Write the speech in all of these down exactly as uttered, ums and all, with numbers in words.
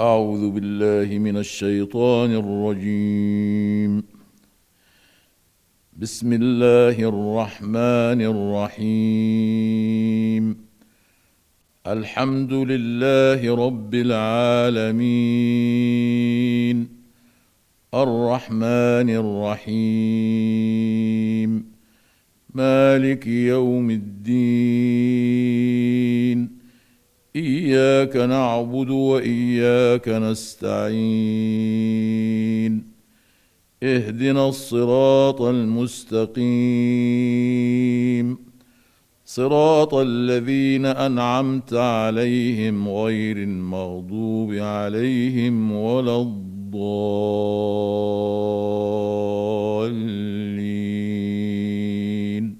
أعوذ بالله من الشيطان الرجيم. بسم الله الرحمن الرحيم. الحمد لله رب العالمين، الرحمن الرحيم، مالك يوم الدين، إياك نعبد وإياك نستعين، اهدنا الصراط المستقيم، صراط الذين أنعمت عليهم غير المغضوب عليهم ولا الضالين.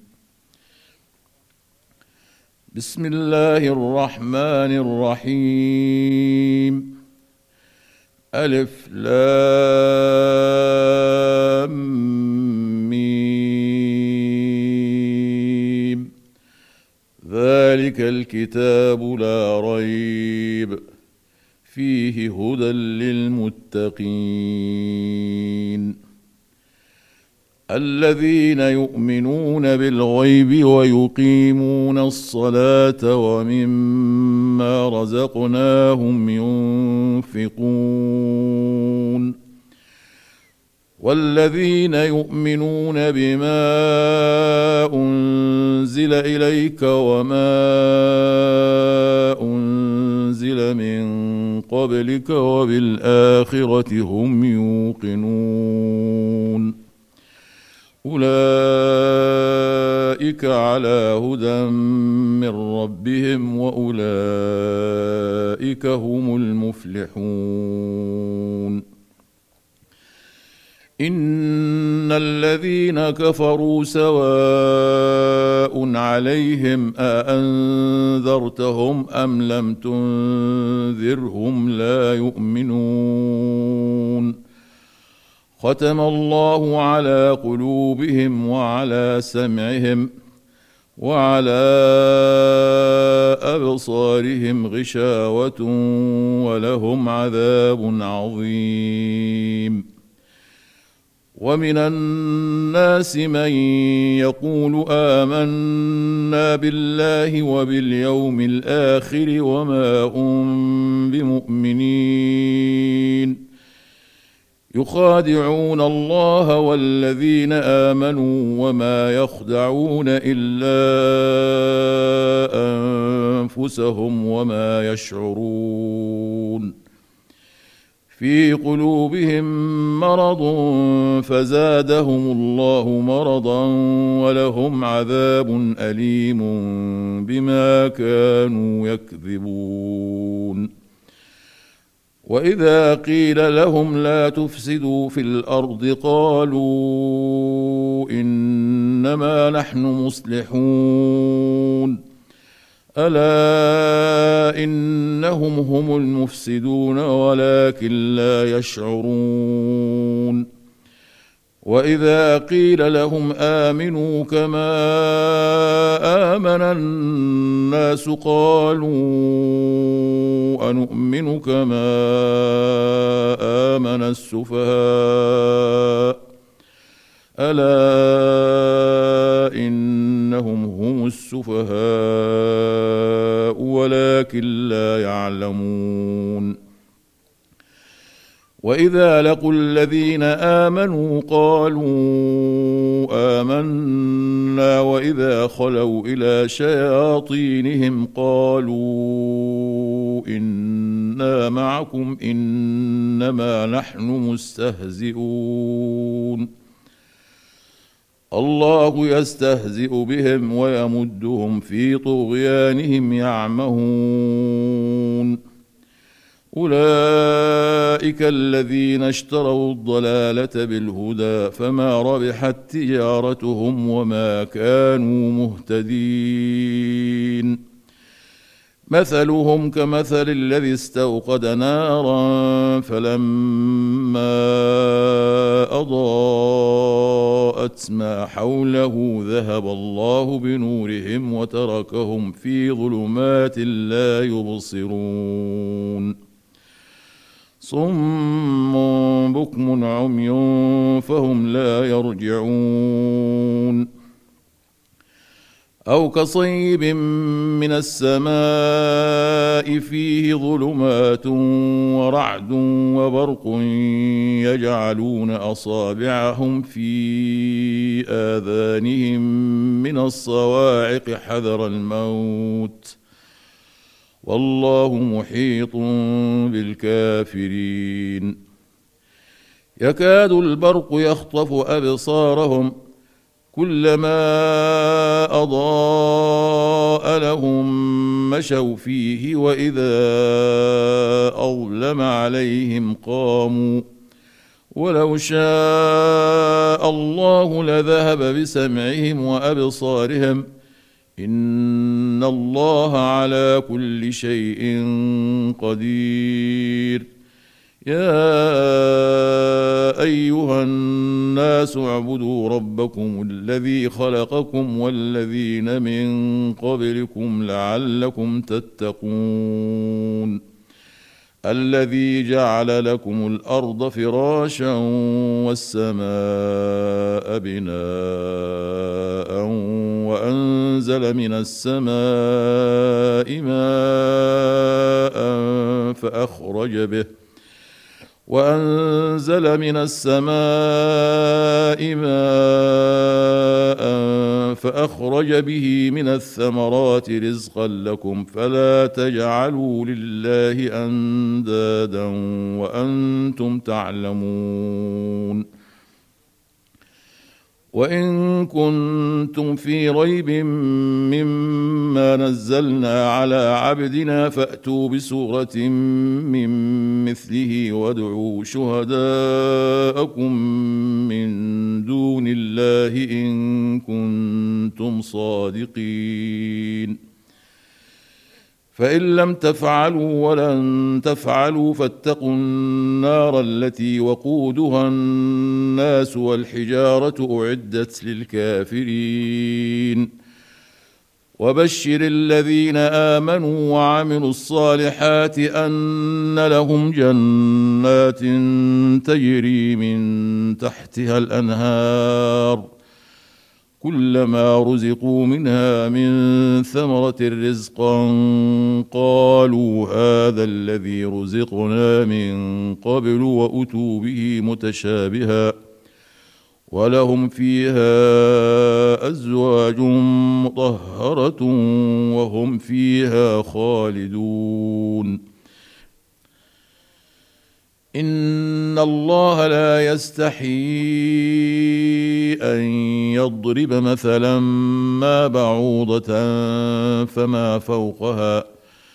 بسم الله الرحمن الرحيم. ألف لام ميم. ذلك الكتاب لا ريب فيه هدى للمتقين الذين يؤمنون بالغيب ويقيمون الصلاة ومما رزقناهم ينفقون والذين يؤمنون بما أنزل إليك وما أنزل من قبلك وبالآخرة هم يوقنون أولئك على هدى من ربهم وأولئك هم المفلحون. إن الذين كفروا سواء عليهم أأنذرتهم أم لم تنذرهم لا يؤمنون. ختم الله على قلوبهم وعلى سمعهم وعلى أبصارهم غشاوة ولهم عذاب عظيم. ومن الناس من يقول آمنا بالله وباليوم الآخر وما هم بمؤمنين يخادعون الله والذين آمنوا وما يخدعون إلا أنفسهم وما يشعرون. في قلوبهم مرض فزادهم الله مرضا ولهم عذاب أليم بما كانوا يكذبون. وإذا قيل لهم لا تفسدوا في الأرض قالوا إنما نحن مصلحون ألا إنهم هم المفسدون ولكن لا يشعرون. وإذا قيل لهم آمنوا كما آمن الناس قالوا أنؤمن كما آمن السفهاء ألا إنهم هم السفهاء ولكن لا يعلمون. وإذا لقوا الذين آمنوا قالوا آمنا وإذا خلوا إلى شياطينهم قالوا إنا معكم إنما نحن مستهزئون. الله يستهزئ بهم ويمدهم في طغيانهم يعمهون. أولئك الذين اشتروا الضلالة بالهدى فما ربحت تجارتهم وما كانوا مهتدين. مثلهم كمثل الذي استوقد نارا فلما أضاءت ما حوله ذهب الله بنورهم وتركهم في ظلمات لا يبصرون. صم بكم عمي فهم لا يرجعون أو كصيب من السماء فيه ظلمات ورعد وبرق يجعلون أصابعهم في آذانهم من الصواعق حذر الموت والله محيط بالكافرين يكاد البرق يخطف أبصارهم كلما أضاء لهم مشوا فيه وإذا أظلم عليهم قاموا ولو شاء الله لذهب بسمعهم وأبصارهم إن الله على كل شيء قدير يا أيها الناس اعبدوا ربكم الذي خلقكم والذين من قبلكم لعلكم تتقون الذي جعل لكم الأرض فراشا والسماء بناء وأنزل من السماء ماء فأخرج به وأنزل من السماء ماء فأخرج به من الثمرات رزقا لكم فلا تجعلوا لله أندادا وأنتم تعلمون وإن كنتم في ريب مما نزلنا على عبدنا فأتوا بسورة من مثله وادعوا شهداءكم من دون الله إن كنتم صادقين فإن لم تفعلوا ولن تفعلوا فاتقوا النار التي وقودها الناس والحجارة أعدت للكافرين وبشر الذين آمنوا وعملوا الصالحات أن لهم جنات تجري من تحتها الأنهار كلما رزقوا منها من ثمرة رزقا قالوا هذا الذي رزقنا من قبل وأتوا به متشابها ولهم فيها أزواج مطهرة وهم فيها خالدون إن الله لا يستحيي أن يضرب مثلا ما بعوضة فما فوقها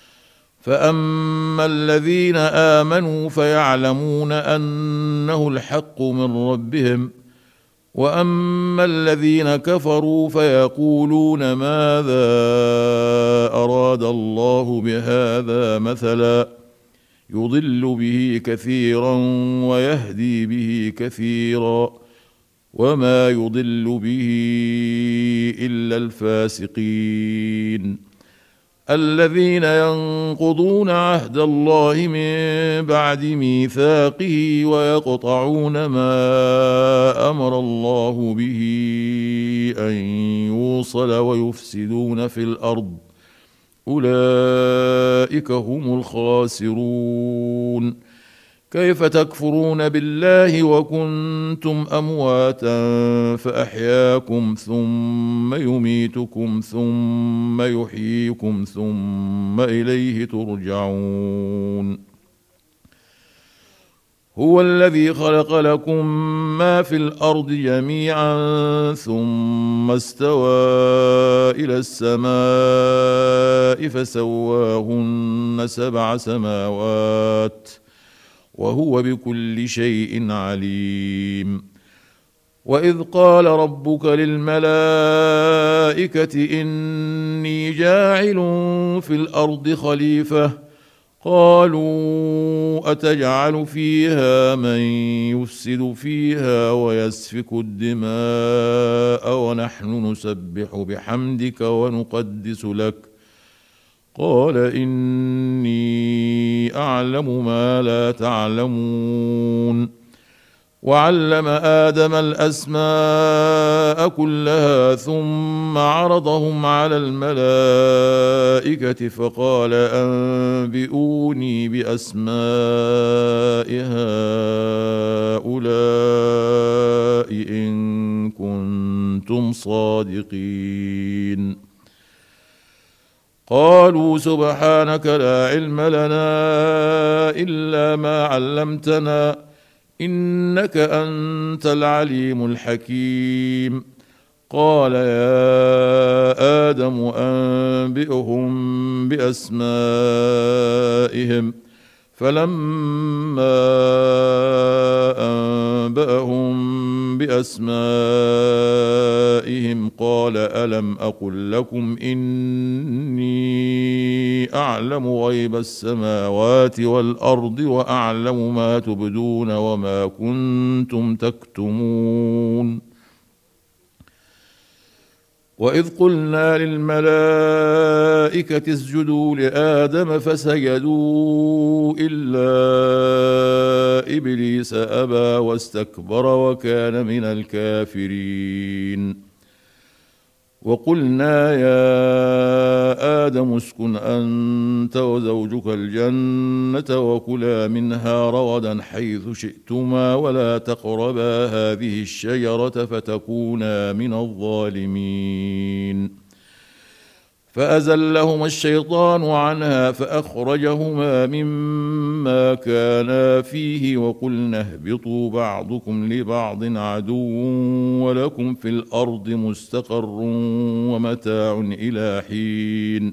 فأما الذين آمنوا فيعلمون أنه الحق من ربهم وأما الذين كفروا فيقولون ماذا أراد الله بهذا مثلا يضل به كثيرا ويهدي به كثيرا وما يضل به إلا الفاسقين الذين ينقضون عهد الله من بعد ميثاقه ويقطعون ما أمر الله به أن يوصل ويفسدون في الأرض أولئك هم الخاسرون كيف تكفرون بالله وكنتم أمواتا فأحياكم ثم يميتكم ثم يحييكم ثم إليه ترجعون هو الذي خلق لكم ما في الأرض جميعا ثم استوى إلى السماء فسواهن سبع سماوات وهو بكل شيء عليم وإذ قال ربك للملائكة إني جاعل في الأرض خليفة قالوا أتجعل فيها من يفسد فيها ويسفك الدماء ونحن نسبح بحمدك ونقدس لك قال إني أعلم ما لا تعلمون. وعلم آدم الأسماء كلها ثم عرضهم على الملائكة فقال أنبئوني بأسماء هؤلاء إن كنتم صادقين. قالوا سبحانك لا علم لنا إلا ما علمتنا إنك أنت العليم الحكيم. قال يا آدم أنبئهم بأسمائهم فلما أنبأهم بأسمائهم قال ألم أقل لكم إني أعلم غيب السماوات والأرض وأعلم ما تبدون وما كنتم تكتمون. وإذ قلنا للملائكة اسجدوا لآدم فسجدوا إلا إبليس أبى واستكبر وكان من الكافرين. وقلنا يا آدم اسكن أنت وزوجك الجنة وكلا منها رغدا حيث شئتما ولا تقربا هذه الشجرة فتكونا من الظالمين. فأزلهما الشيطان عنها فأخرجهما مما كانا فيه وقلنا اهبطوا بعضكم لبعض عدو ولكم في الأرض مستقر ومتاع إلى حين.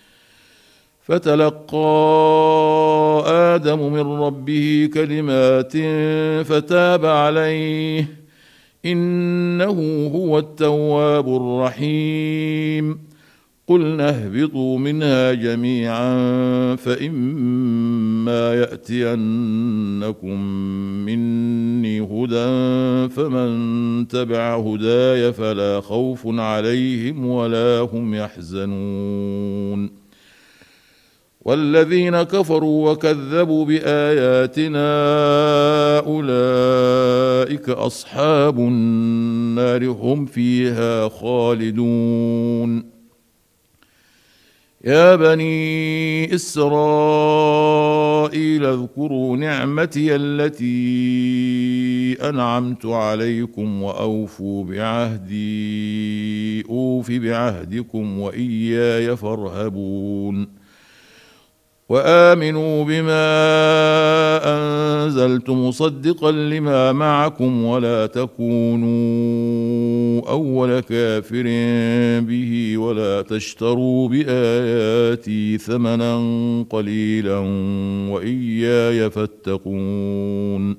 فتلقى آدم من ربه كلمات فتاب عليه إنه هو التواب الرحيم. قلنا اهبطوا منها جميعا فإما يأتينكم مني هدى فمن تبع هداي فلا خوف عليهم ولا هم يحزنون. والذين كفروا وكذبوا بآياتنا أولئك أصحاب النار هم فيها خالدون. يا بني إسرائيل اذكروا نعمتي التي أنعمت عليكم وأوفوا بعهدي أوف بعهدكم وإياي فارهبون. وآمنوا بما أنزلت مصدقا لما معكم ولا تكونوا أول كافر به ولا تشتروا بآياتي ثمنا قليلا وإياي فاتقون.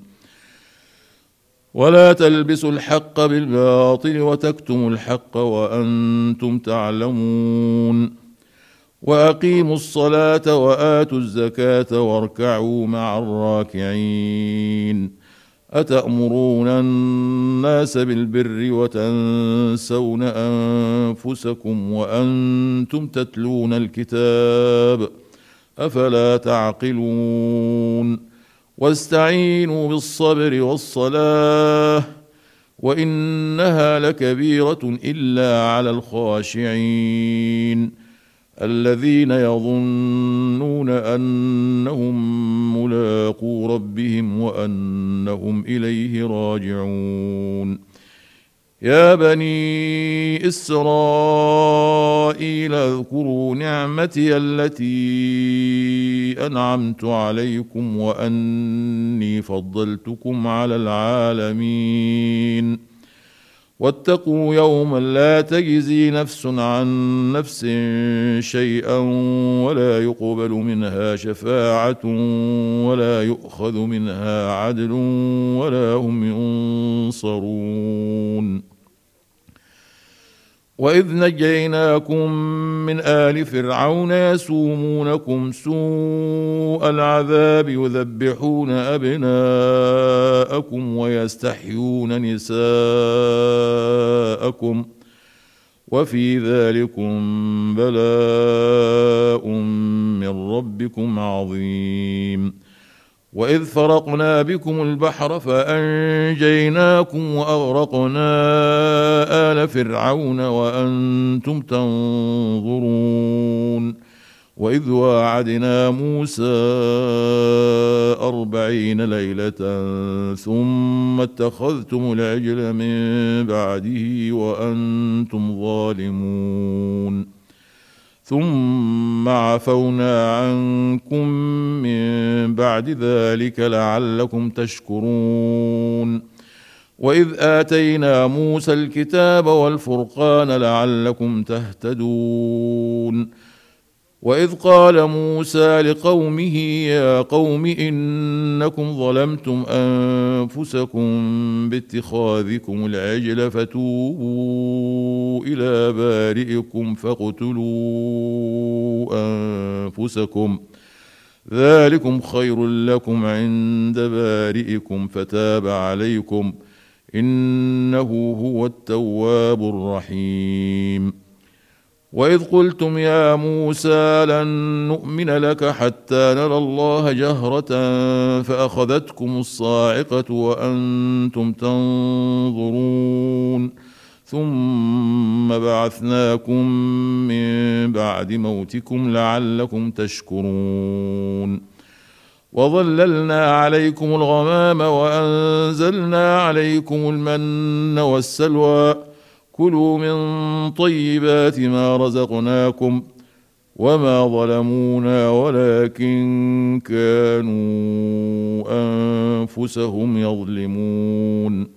ولا تلبسوا الحق بالباطل وتكتموا الحق وأنتم تعلمون. وأقيموا الصلاة وآتوا الزكاة واركعوا مع الراكعين. أتأمرون الناس بالبر وتنسون أنفسكم وأنتم تتلون الكتاب أفلا تعقلون. واستعينوا بالصبر والصلاة وإنها لكبيرة إلا على الخاشعين الذين يظنون أنهم ملاقو ربهم وأنهم إليه راجعون. يا بني إسرائيل اذكروا نعمتي التي أنعمت عليكم وأني فضلتكم على العالمين. واتقوا يوما لا تجزي نفس عن نفس شيئا ولا يقبل منها شفاعة ولا يؤخذ منها عدل ولا هم ينصرون. وإذ نجيناكم من آل فرعون يسومونكم سوء العذاب يذبحون أبناءكم ويستحيون نساءكم وفي ذلكم بلاء من ربكم عظيم. وإذ فرقنا بكم البحر فأنجيناكم وأغرقنا آل فرعون وأنتم تنظرون. وإذ واعدنا موسى أربعين ليلة ثم اتخذتم العجل من بعده وأنتم ظالمون. ثم عفونا عنكم من بعد ذلك لعلكم تشكرون. وإذ آتينا موسى الكتاب والفرقان لعلكم تهتدون. وإذ قال موسى لقومه يا قوم إنكم ظلمتم أنفسكم باتخاذكم العجل فتوبوا إلى بارئكم فاقتلوا أنفسكم ذلكم خير لكم عند بارئكم فتاب عليكم إنه هو التواب الرحيم. وإذ قلتم يا موسى لن نؤمن لك حتى نرى الله جهرة فأخذتكم الصاعقة وأنتم تنظرون. ثم بعثناكم من بعد موتكم لعلكم تشكرون. وظللنا عليكم الغمام وأنزلنا عليكم المن والسلوى كلوا من طيبات ما رزقناكم وما ظلمونا ولكن كانوا أنفسهم يظلمون.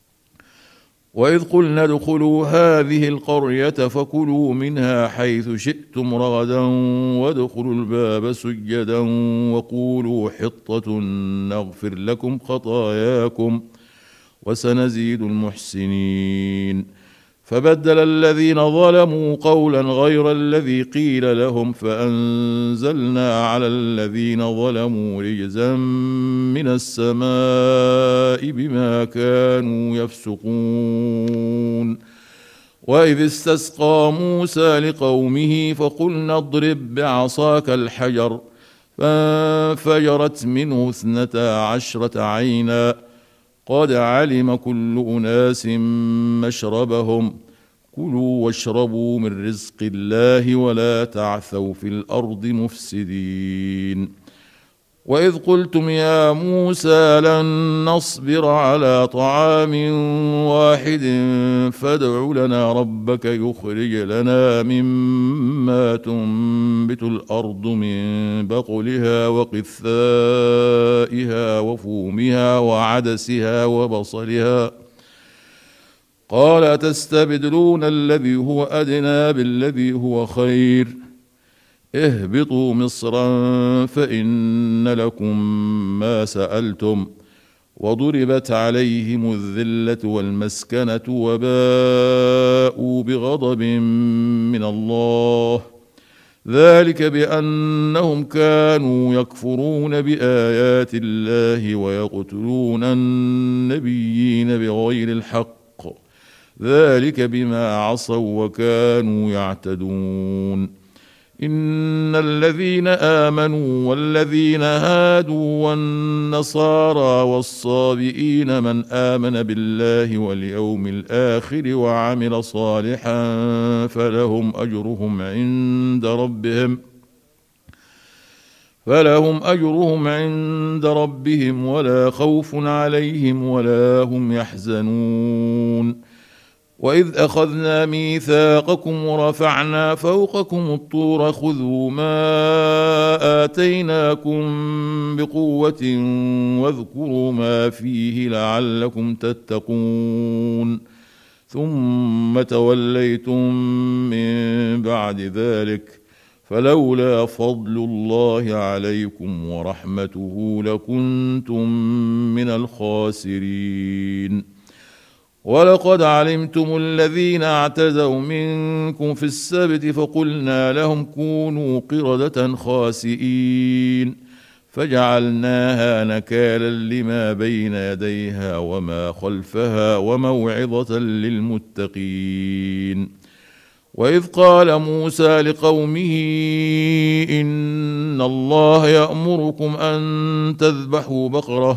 وإذ قلنا ادخلوا هذه القرية فكلوا منها حيث شئتم رغدا وادخلوا الباب سجدا وقولوا حطة نغفر لكم خطاياكم وسنزيد المحسنين. فبدل الذين ظلموا قولا غير الذي قيل لهم فأنزلنا على الذين ظلموا رجزا من السماء بما كانوا يفسقون. وإذ استسقى موسى لقومه فقلنا اضرب بعصاك الحجر فانفجرت منه اثنتا عشرة عينا قد علم كل أناس مشربهم كلوا واشربوا من رزق الله ولا تعثوا في الأرض مفسدين. وإذ قلتم يا موسى لن نصبر على طعام واحد فادع لنا ربك يخرج لنا مما تنبت الأرض من بقلها وقثائها وفومها وعدسها وبصلها قال أتستبدلون الذي هو أدنى بالذي هو خير اهبطوا مصرا فإن لكم ما سألتم وضربت عليهم الذلة والمسكنة وباءوا بغضب من الله ذلك بأنهم كانوا يكفرون بآيات الله ويقتلون النبيين بغير الحق ذلك بما عصوا وكانوا يعتدون. إن الذين آمنوا والذين هادوا والنصارى والصابئين من آمن بالله واليوم الآخر وعمل صالحا فلهم أجرهم عند ربهم فلهم أجرهم عند ربهم ولا خوف عليهم ولا هم يحزنون. وإذ أخذنا ميثاقكم ورفعنا فوقكم الطور خذوا ما آتيناكم بقوة واذكروا ما فيه لعلكم تتقون ثم توليتم من بعد ذلك فلولا فضل الله عليكم ورحمته لكنتم من الخاسرين. ولقد علمتم الذين اعتدوا منكم في السبت فقلنا لهم كونوا قردة خاسئين فجعلناها نكالا لما بين يديها وما خلفها وموعظة للمتقين. وإذ قال موسى لقومه إن الله يأمركم أن تذبحوا بقرة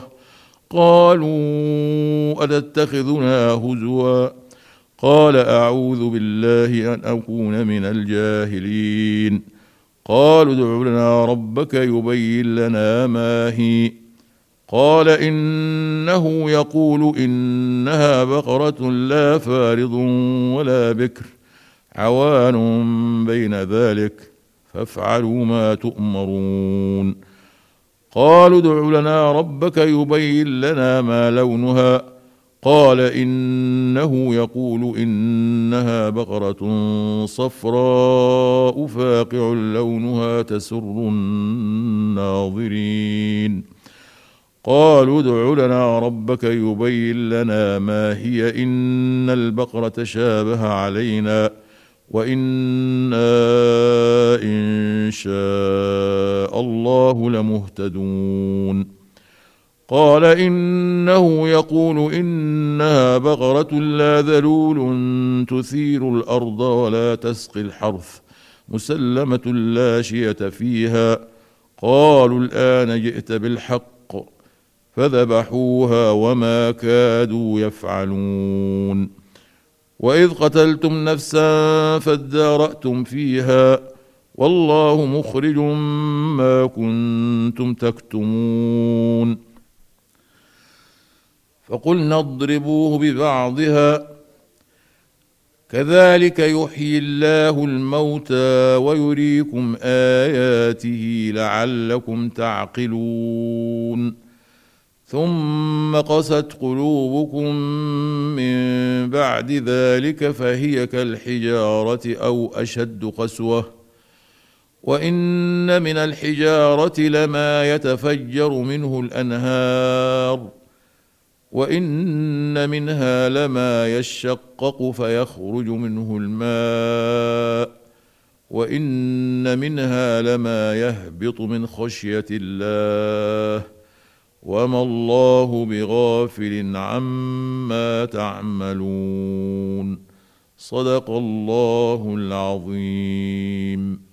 قالوا أتتخذنا هزوا قال أعوذ بالله أن أكون من الجاهلين قالوا ادع لنا ربك يبين لنا ما هي قال إنه يقول إنها بقرة لا فارض ولا بكر عوان بين ذلك فافعلوا ما تؤمرون قالوا ادع لنا ربك يبين لنا ما لونها قال إنه يقول إنها بقرة صفراء فاقع لونها تسر الناظرين قالوا ادع لنا ربك يبين لنا ما هي إن البقرة شابه علينا وإنا إن شاء الله لمهتدون قال إنه يقول إنها بقرة لا ذلول تثير الأرض ولا تسقي الحرث مسلمة لا شية فيها قالوا الآن جئت بالحق فذبحوها وما كادوا يفعلون وإذ قتلتم نفسا فادارأتم فيها والله مخرج ما كنتم تكتمون فقلنا اضربوه ببعضها كذلك يحيي الله الموتى ويريكم آياته لعلكم تعقلون ثم قست قلوبكم من بعد ذلك فهي كالحجارة أو أشد قسوة وإن من الحجارة لما يتفجر منه الأنهار وإن منها لما يشقق فيخرج منه الماء وإن منها لما يهبط من خشية الله وما الله بغافل عما تعملون صدق الله العظيم.